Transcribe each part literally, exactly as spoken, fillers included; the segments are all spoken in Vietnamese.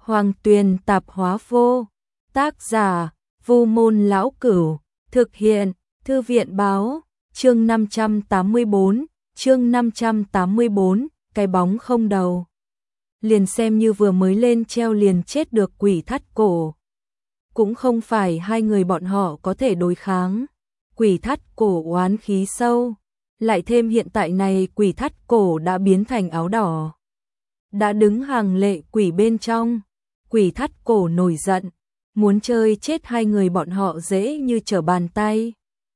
Hoàng Tuyền Tạp Hóa Vô. Tác giả: Vu Môn Lão Cửu. Thực hiện: Thư viện báo. Chương năm trăm tám mươi bốn, chương năm trăm tám mươi bốn, cái bóng không đầu. Liền xem như vừa mới lên treo liền chết được quỷ thắt cổ. Cũng không phải hai người bọn họ có thể đối kháng. Quỷ thắt cổ oán khí sâu, lại thêm hiện tại này quỷ thắt cổ đã biến thành áo đỏ. Đã đứng hàng lệ quỷ bên trong. Quỷ thắt cổ nổi giận, muốn chơi chết hai người bọn họ dễ như trở bàn tay.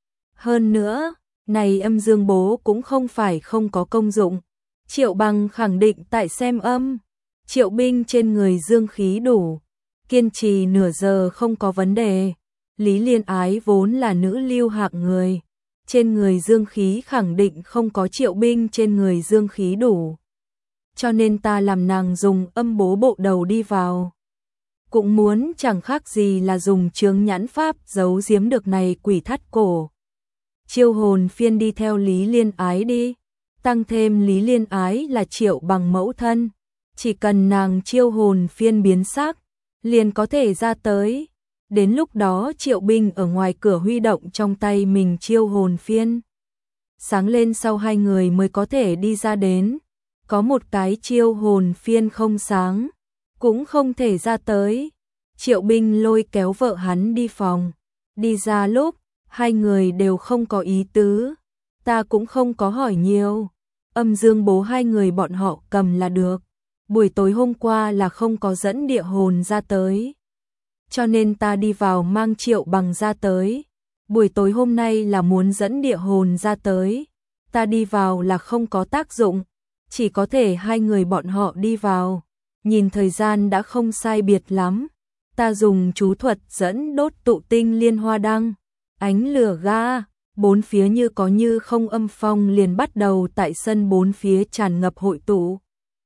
Hơn nữa, này âm dương bố cũng không phải không có công dụng. Triệu Bằng khẳng định tại xem âm. Triệu binh trên người dương khí đủ, kiên trì nửa giờ không có vấn đề. Lý Liên Ái vốn là nữ lưu hạng người, trên người dương khí khẳng định không có Triệu binh trên người dương khí đủ. Cho nên ta làm nàng dùng âm bố bộ đầu đi vào. Cũng muốn chẳng khác gì là dùng chướng nhãn pháp giấu giếm được này quỷ thắt cổ. Chiêu hồn phiên đi theo Lý Liên Ái đi. Tăng thêm Lý Liên Ái là Triệu Bằng mẫu thân. Chỉ cần nàng chiêu hồn phiên biến sắc, liền có thể ra tới. Đến lúc đó Triệu binh ở ngoài cửa huy động trong tay mình chiêu hồn phiên. Sáng lên sau hai người mới có thể đi ra đến. Có một cái chiêu hồn phiên không sáng, cũng không thể ra tới. Triệu binh lôi kéo vợ hắn đi phòng. Đi ra lúc, hai người đều không có ý tứ. Ta cũng không có hỏi nhiều. Âm dương bố hai người bọn họ cầm là được. Buổi tối hôm qua là không có dẫn địa hồn ra tới. Cho nên ta đi vào mang Triệu Bằng ra tới. Buổi tối hôm nay là muốn dẫn địa hồn ra tới. Ta đi vào là không có tác dụng. Chỉ có thể hai người bọn họ đi vào. Nhìn thời gian đã không sai biệt lắm. Ta dùng chú thuật dẫn đốt tụ tinh liên hoa đăng. Ánh lửa ga, bốn phía như có như không âm phong liền bắt đầu tại sân bốn phía tràn ngập hội tụ.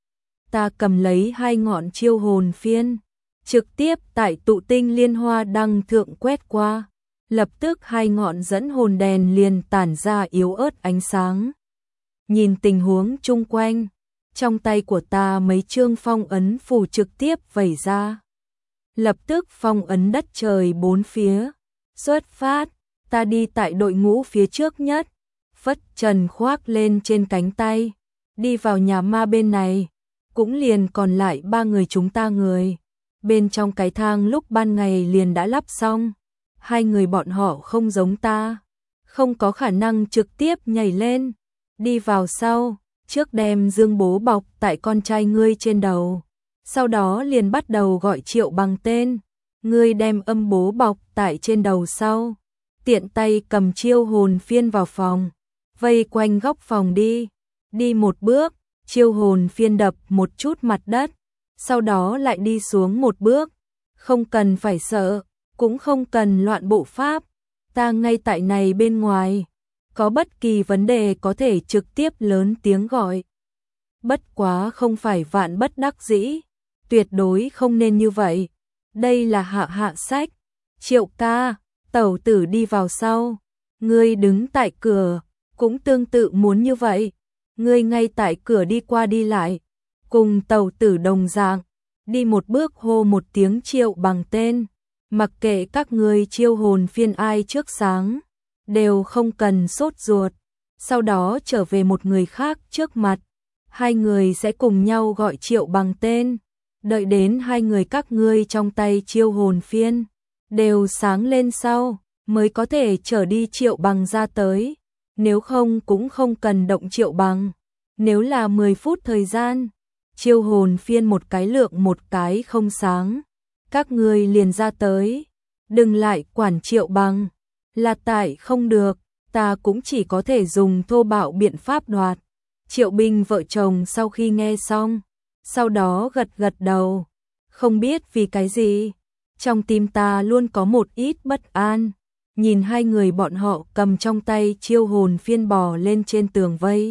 Ta cầm lấy hai ngọn chiêu hồn phiên, trực tiếp tại tụ tinh liên hoa đăng thượng quét qua. Lập tức hai ngọn dẫn hồn đèn liền tản ra yếu ớt ánh sáng. Nhìn tình huống chung quanh, trong tay của ta mấy chương phong ấn phù trực tiếp vẩy ra. Lập tức phong ấn đất trời bốn phía. Xuất phát, ta đi tại đội ngũ phía trước nhất. Phất trần khoác lên trên cánh tay. Đi vào nhà ma bên này. Cũng liền còn lại ba người chúng ta người. Bên trong cái thang lúc ban ngày liền đã lắp xong. Hai người bọn họ không giống ta. Không có khả năng trực tiếp nhảy lên. Đi vào sau, trước đem dương bố bọc tại con trai ngươi trên đầu. Sau đó liền bắt đầu gọi Triệu Bằng tên. Ngươi đem âm bố bọc tại trên đầu sau. Tiện tay cầm chiêu hồn phiên vào phòng. Vây quanh góc phòng đi. Đi một bước, chiêu hồn phiên đập một chút mặt đất. Sau đó lại đi xuống một bước. Không cần phải sợ, cũng không cần loạn bộ pháp. Ta ngay tại này bên ngoài. Có bất kỳ vấn đề có thể trực tiếp lớn tiếng gọi. Bất quá không phải vạn bất đắc dĩ. Tuyệt đối không nên như vậy. Đây là hạ hạ sách. Triệu ca, tẩu tử đi vào sau. Ngươi đứng tại cửa, cũng tương tự muốn như vậy. Ngươi ngay tại cửa đi qua đi lại. Cùng tẩu tử đồng dạng. Đi một bước hô một tiếng Triệu Bằng tên. Mặc kệ các ngươi chiêu hồn phiên ai trước sáng. Đều không cần sốt ruột. Sau đó trở về một người khác trước mặt. Hai người sẽ cùng nhau gọi Triệu Bằng tên. Đợi đến hai người các ngươi trong tay chiêu hồn phiên đều sáng lên sau, mới có thể trở đi Triệu Bằng ra tới. Nếu không cũng không cần động Triệu Bằng. Nếu là mười phút thời gian, chiêu hồn phiên một cái lượng một cái không sáng, các ngươi liền ra tới. Đừng lại quản Triệu Bằng. Là tại không được, ta cũng chỉ có thể dùng thô bạo biện pháp đoạt. Triệu binh vợ chồng sau khi nghe xong, sau đó gật gật đầu. Không biết vì cái gì, trong tim ta luôn có một ít bất an. Nhìn hai người bọn họ cầm trong tay chiêu hồn phiên bò lên trên tường vây.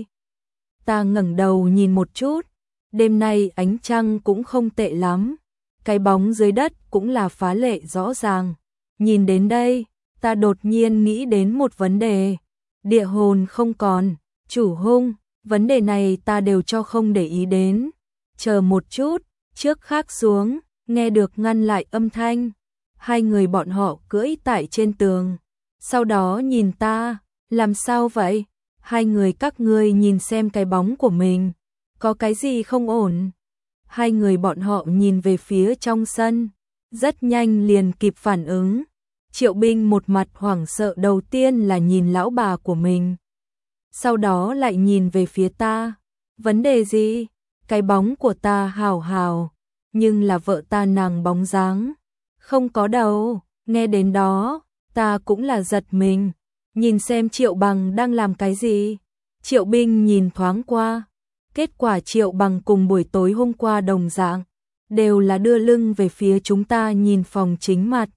Ta ngẩng đầu nhìn một chút, đêm nay ánh trăng cũng không tệ lắm. Cái bóng dưới đất cũng là phá lệ rõ ràng. Nhìn đến đây, ta đột nhiên nghĩ đến một vấn đề. Địa hồn không còn, chủ hung, vấn đề này ta đều cho không để ý đến. Chờ một chút, trước khác xuống, nghe được ngăn lại âm thanh. Hai người bọn họ cưỡi tại trên tường, sau đó nhìn ta, làm sao vậy? Hai người các ngươi nhìn xem cái bóng của mình, có cái gì không ổn? Hai người bọn họ nhìn về phía trong sân, rất nhanh liền kịp phản ứng. Triệu Binh một mặt hoảng sợ đầu tiên là nhìn lão bà của mình, sau đó lại nhìn về phía ta. Vấn đề gì? Cái bóng của ta hảo hảo, nhưng là vợ ta nàng bóng dáng, không có đầu. Nghe đến đó, ta cũng là giật mình, nhìn xem Triệu Bằng đang làm cái gì. Triệu Binh nhìn thoáng qua, kết quả Triệu Bằng cùng buổi tối hôm qua đồng dạng, đều là đưa lưng về phía chúng ta nhìn phòng chính mặt.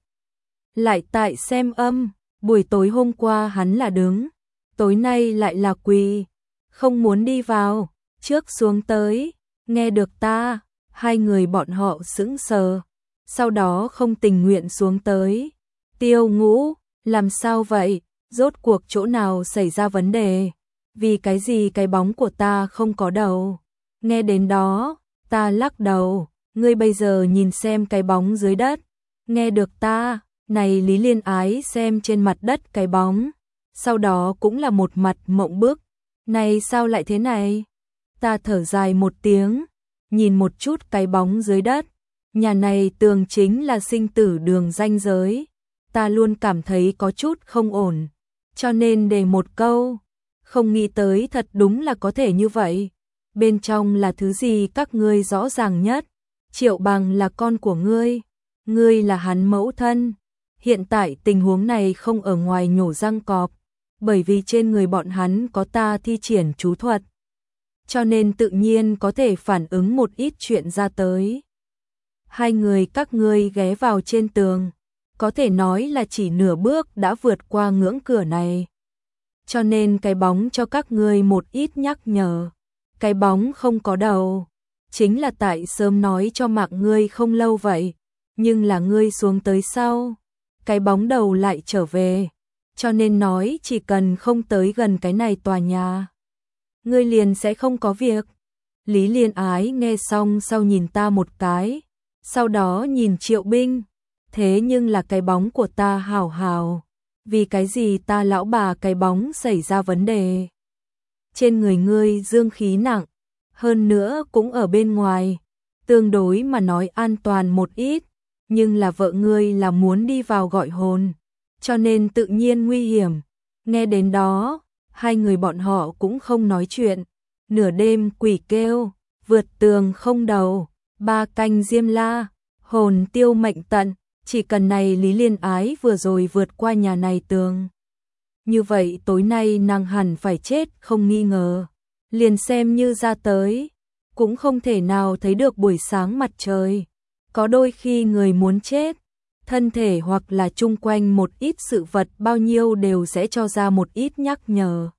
Lại tại xem âm, buổi tối hôm qua hắn là đứng, tối nay lại là quỳ, không muốn đi vào, trước xuống tới. Nghe được ta, hai người bọn họ sững sờ, sau đó không tình nguyện xuống tới. Tiêu Ngũ, làm sao vậy? Rốt cuộc chỗ nào xảy ra vấn đề? Vì cái gì cái bóng của ta không có đầu? Nghe đến đó, ta lắc đầu, ngươi bây giờ nhìn xem cái bóng dưới đất. Nghe được ta, này Lý Liên Ái xem trên mặt đất cái bóng, sau đó cũng là một mặt mộng bức. Này sao lại thế này? Ta thở dài một tiếng, nhìn một chút cái bóng dưới đất. Nhà này tường chính là sinh tử đường ranh giới. Ta luôn cảm thấy có chút không ổn, cho nên đề một câu. Không nghĩ tới thật đúng là có thể như vậy. Bên trong là thứ gì các ngươi rõ ràng nhất. Triệu Bằng là con của ngươi, ngươi là hắn mẫu thân. Hiện tại tình huống này không ở ngoài nhổ răng cọp, bởi vì trên người bọn hắn có ta thi triển chú thuật, cho nên tự nhiên có thể phản ứng một ít chuyện ra tới. Hai người các ngươi ghé vào trên tường, có thể nói là chỉ nửa bước đã vượt qua ngưỡng cửa này. Cho nên cái bóng cho các ngươi một ít nhắc nhở. Cái bóng không có đầu, chính là tại sớm nói cho Mạc ngươi không lâu vậy, nhưng là ngươi xuống tới sau, cái bóng đầu lại trở về, cho nên nói chỉ cần không tới gần cái này tòa nhà, ngươi liền sẽ không có việc. Lý Liên Ái nghe xong sau nhìn ta một cái, sau đó nhìn Triệu Binh, thế nhưng là cái bóng của ta hảo hảo, vì cái gì ta lão bà cái bóng xảy ra vấn đề? Trên người ngươi dương khí nặng, hơn nữa cũng ở bên ngoài, tương đối mà nói an toàn một ít, nhưng là vợ ngươi là muốn đi vào gọi hồn, cho nên tự nhiên nguy hiểm. Nghe đến đó, hai người bọn họ cũng không nói chuyện. Nửa đêm quỷ kêu, vượt tường không đầu, ba canh diêm la, hồn tiêu mệnh tận, chỉ cần này Lý Liên Ái vừa rồi vượt qua nhà này tường. Như vậy tối nay nàng hẳn phải chết không nghi ngờ, liền xem như ra tới, cũng không thể nào thấy được buổi sáng mặt trời. Có đôi khi người muốn chết, thân thể hoặc là chung quanh một ít sự vật bao nhiêu đều sẽ cho ra một ít nhắc nhở.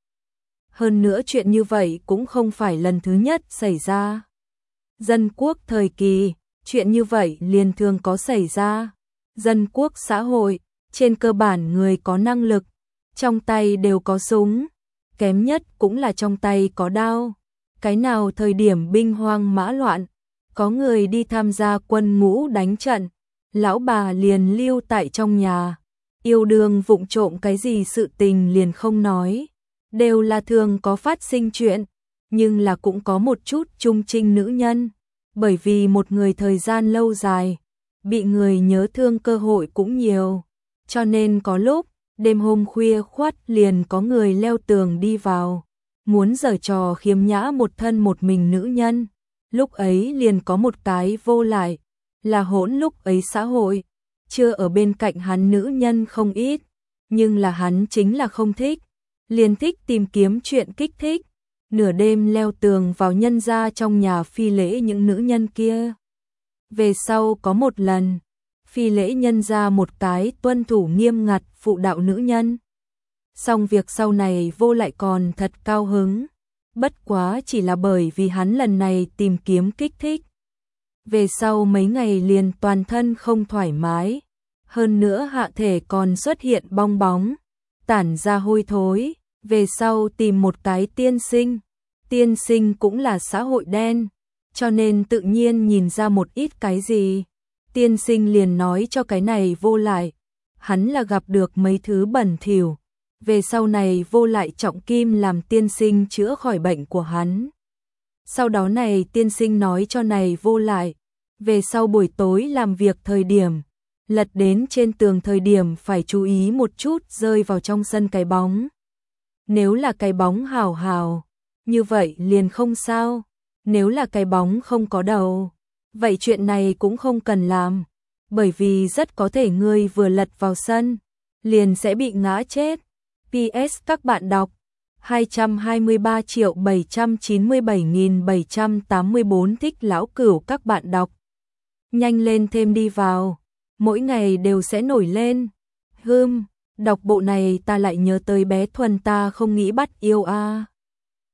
Hơn nữa chuyện như vậy cũng không phải lần thứ nhất xảy ra. Dân quốc thời kỳ, chuyện như vậy liền thường có xảy ra. Dân quốc xã hội, trên cơ bản người có năng lực, trong tay đều có súng, kém nhất cũng là trong tay có đao. Cái nào thời điểm binh hoang mã loạn, có người đi tham gia quân ngũ đánh trận, lão bà liền lưu tại trong nhà, yêu đương vụng trộm cái gì sự tình liền không nói, đều là thường có phát sinh chuyện, nhưng là cũng có một chút trung trinh nữ nhân, bởi vì một người thời gian lâu dài, bị người nhớ thương cơ hội cũng nhiều, cho nên có lúc, đêm hôm khuya khoắt liền có người leo tường đi vào, muốn giở trò khiếm nhã một thân một mình nữ nhân. Lúc ấy liền có một cái vô lại, là hỗn lúc ấy xã hội, chưa ở bên cạnh hắn nữ nhân không ít, nhưng là hắn chính là không thích, liền thích tìm kiếm chuyện kích thích, nửa đêm leo tường vào nhân gia trong nhà phi lễ những nữ nhân kia. Về sau có một lần, phi lễ nhân gia một cái tuân thủ nghiêm ngặt phụ đạo nữ nhân. Xong việc sau này vô lại còn thật cao hứng. Bất quá chỉ là bởi vì hắn lần này tìm kiếm kích thích. Về sau mấy ngày liền toàn thân không thoải mái. Hơn nữa hạ thể còn xuất hiện bong bóng, tản ra hôi thối. Về sau tìm một cái tiên sinh. Tiên sinh cũng là xã hội đen, cho nên tự nhiên nhìn ra một ít cái gì. tiên sinh liền nói cho cái này Vô Lại, hắn là gặp được mấy thứ bẩn thỉu, về sau này Vô Lại trọng kim làm tiên sinh chữa khỏi bệnh của hắn. Sau đó này tiên sinh nói cho này Vô Lại, về sau buổi tối làm việc thời điểm, lật đến trên tường thời điểm phải chú ý một chút rơi vào trong sân cái bóng. Nếu là cái bóng hào hào, như vậy liền không sao, nếu là cái bóng không có đầu, vậy chuyện này cũng không cần làm, bởi vì rất có thể ngươi vừa lật vào sân, liền sẽ bị ngã chết. pê ét các bạn đọc hai trăm hai mươi ba triệu bảy trăm chín mươi bảy nghìn bảy trăm tám mươi tư thích lão cửu các bạn đọc. Nhanh lên thêm đi vào, mỗi ngày đều sẽ nổi lên. Hưm, đọc bộ này ta lại nhớ tới bé Thuần ta không nghĩ bắt yêu a. À.